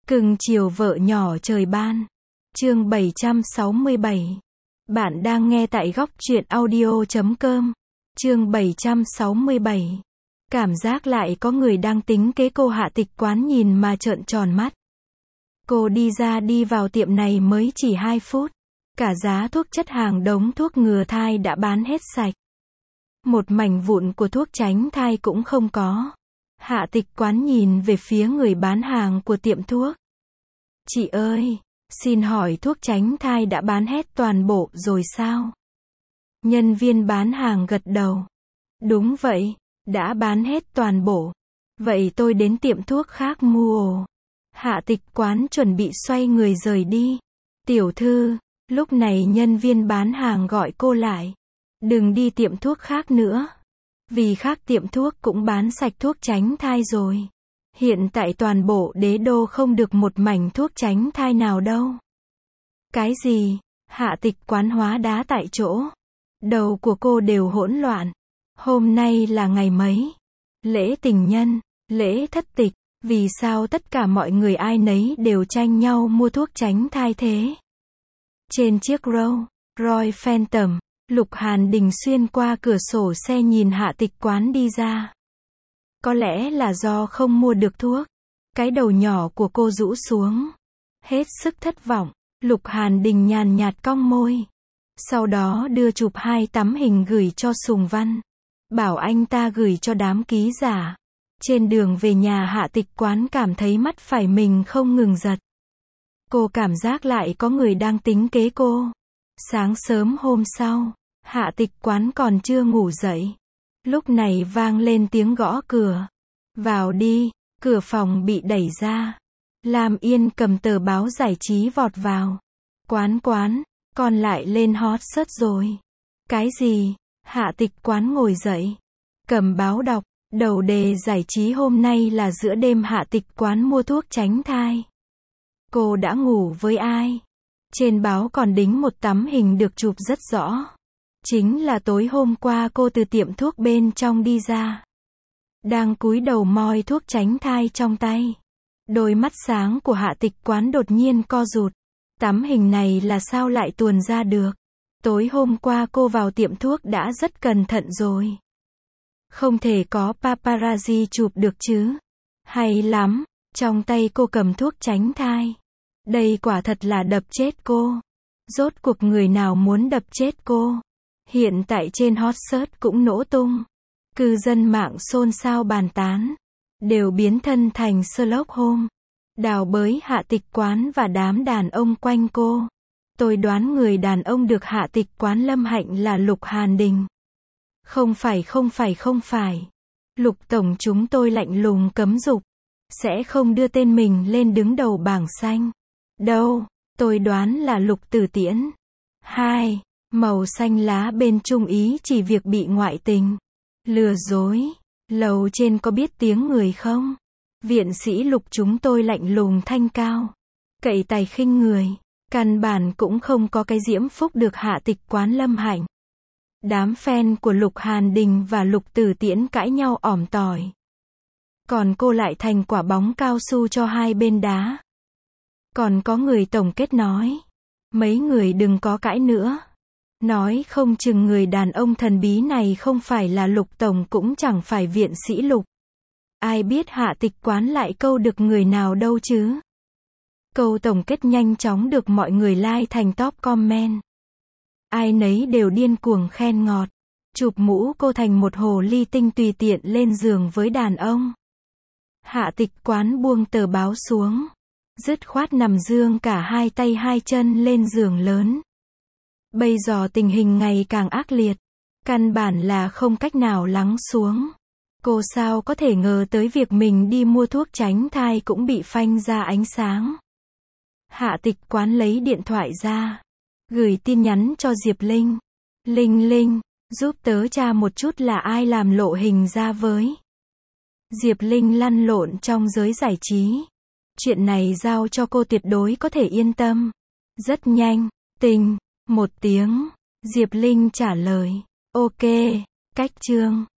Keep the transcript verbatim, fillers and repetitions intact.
Cưng chiều vợ nhỏ trời ban. Chương bảy trăm sáu mươi bảy. Bạn đang nghe tại góc truyện audio chấm com. Chương bảy trăm sáu mươi bảy. Cảm giác lại có người đang tính kế cô. Hạ Tịch Quán nhìn mà trợn tròn mắt. Cô đi ra đi vào tiệm này mới chỉ hai phút. Cả giá thuốc chất hàng đống thuốc ngừa thai đã bán hết sạch. Một mảnh vụn của thuốc tránh thai cũng không có. Hạ Tịch Quán nhìn về phía người bán hàng của tiệm thuốc. Chị ơi, xin hỏi thuốc tránh thai đã bán hết toàn bộ rồi sao? Nhân viên bán hàng gật đầu. Đúng vậy, đã bán hết toàn bộ. Vậy tôi đến tiệm thuốc khác mua. Hạ Tịch Quán chuẩn bị xoay người rời đi. Tiểu thư, lúc này nhân viên bán hàng gọi cô lại. Đừng đi tiệm thuốc khác nữa. Vì khác tiệm thuốc cũng bán sạch thuốc tránh thai rồi. Hiện tại toàn bộ đế đô không được một mảnh thuốc tránh thai nào đâu. Cái gì? Hạ Tịch Quán hóa đá tại chỗ. Đầu của cô đều hỗn loạn. Hôm nay là ngày mấy? Lễ tình nhân, lễ thất tịch. Vì sao tất cả mọi người ai nấy đều tranh nhau mua thuốc tránh thai thế? Trên chiếc Rolls Royce Phantom, Lục Hàn Đình xuyên qua cửa sổ xe nhìn Hạ Tịch Quán đi ra. Có lẽ là do không mua được thuốc. Cái đầu nhỏ của cô rũ xuống. Hết sức thất vọng, Lục Hàn Đình nhàn nhạt cong môi. Sau đó đưa chụp hai tấm hình gửi cho Sùng Văn. Bảo anh ta gửi cho đám ký giả. Trên đường về nhà Hạ Tịch Quán cảm thấy mắt phải mình không ngừng giật. Cô cảm giác lại có người đang tính kế cô. Sáng sớm hôm sau, Hạ Tịch Quán còn chưa ngủ dậy. Lúc này vang lên tiếng gõ cửa. Vào đi, cửa phòng bị đẩy ra. Lam Yên cầm tờ báo giải trí vọt vào. Quán Quán, con lại lên hot search rồi. Cái gì? Hạ Tịch Quán ngồi dậy. Cầm báo đọc, đầu đề giải trí hôm nay là giữa đêm Hạ Tịch Quán mua thuốc tránh thai. Cô đã ngủ với ai? Trên báo còn đính một tấm hình được chụp rất rõ. Chính là tối hôm qua cô từ tiệm thuốc bên trong đi ra. Đang cúi đầu moi thuốc tránh thai trong tay. Đôi mắt sáng của Hạ Tịch Quán đột nhiên co rụt. Tấm hình này là sao lại tuồn ra được? Tối hôm qua cô vào tiệm thuốc đã rất cẩn thận rồi. Không thể có paparazzi chụp được chứ. Hay lắm, trong tay cô cầm thuốc tránh thai. Đây quả thật là đập chết cô. Rốt cuộc người nào muốn đập chết cô? Hiện tại trên hot search cũng nổ tung. Cư dân mạng xôn xao bàn tán. Đều biến thân thành Sherlock Holmes. Đào bới Hạ Tịch Quán và đám đàn ông quanh cô. Tôi đoán người đàn ông được Hạ Tịch Quán lâm hạnh là Lục Hàn Đình. Không phải không phải không phải. Lục tổng chúng tôi lạnh lùng cấm dục. Sẽ không đưa tên mình lên đứng đầu bảng xanh. Đâu, tôi đoán là Lục Tử Tiễn. Hai. Màu xanh lá bên Trung Ý chỉ việc bị ngoại tình. Lừa dối. Lầu trên có biết tiếng người không? Viện sĩ Lục chúng tôi lạnh lùng thanh cao. Cậy tài khinh người. Căn bản cũng không có cái diễm phúc được Hạ Tịch Quán lâm hạnh. Đám fan của Lục Hàn Đình và Lục Tử Tiễn cãi nhau ỏm tỏi. Còn cô lại thành quả bóng cao su cho hai bên đá. Còn có người tổng kết nói. Mấy người đừng có cãi nữa. Nói không chừng người đàn ông thần bí này không phải là Lục tổng cũng chẳng phải viện sĩ Lục. Ai biết Hạ Tịch Quán lại câu được người nào đâu chứ. Câu tổng kết nhanh chóng được mọi người like thành top comment. Ai nấy đều điên cuồng khen ngọt. Chụp mũ cô thành một hồ ly tinh tùy tiện lên giường với đàn ông. Hạ Tịch Quán buông tờ báo xuống. Dứt khoát nằm dương cả hai tay hai chân lên giường lớn. Bây giờ tình hình ngày càng ác liệt. Căn bản là không cách nào lắng xuống. Cô sao có thể ngờ tới việc mình đi mua thuốc tránh thai cũng bị phanh ra ánh sáng. Hạ Tịch Quán lấy điện thoại ra. Gửi tin nhắn cho Diệp Linh. Linh Linh, giúp tớ tra một chút là ai làm lộ hình ra với. Diệp Linh lăn lộn trong giới giải trí. Chuyện này giao cho cô tuyệt đối có thể yên tâm. Rất nhanh, tình, một tiếng. Diệp Linh trả lời. Ok, cách chương.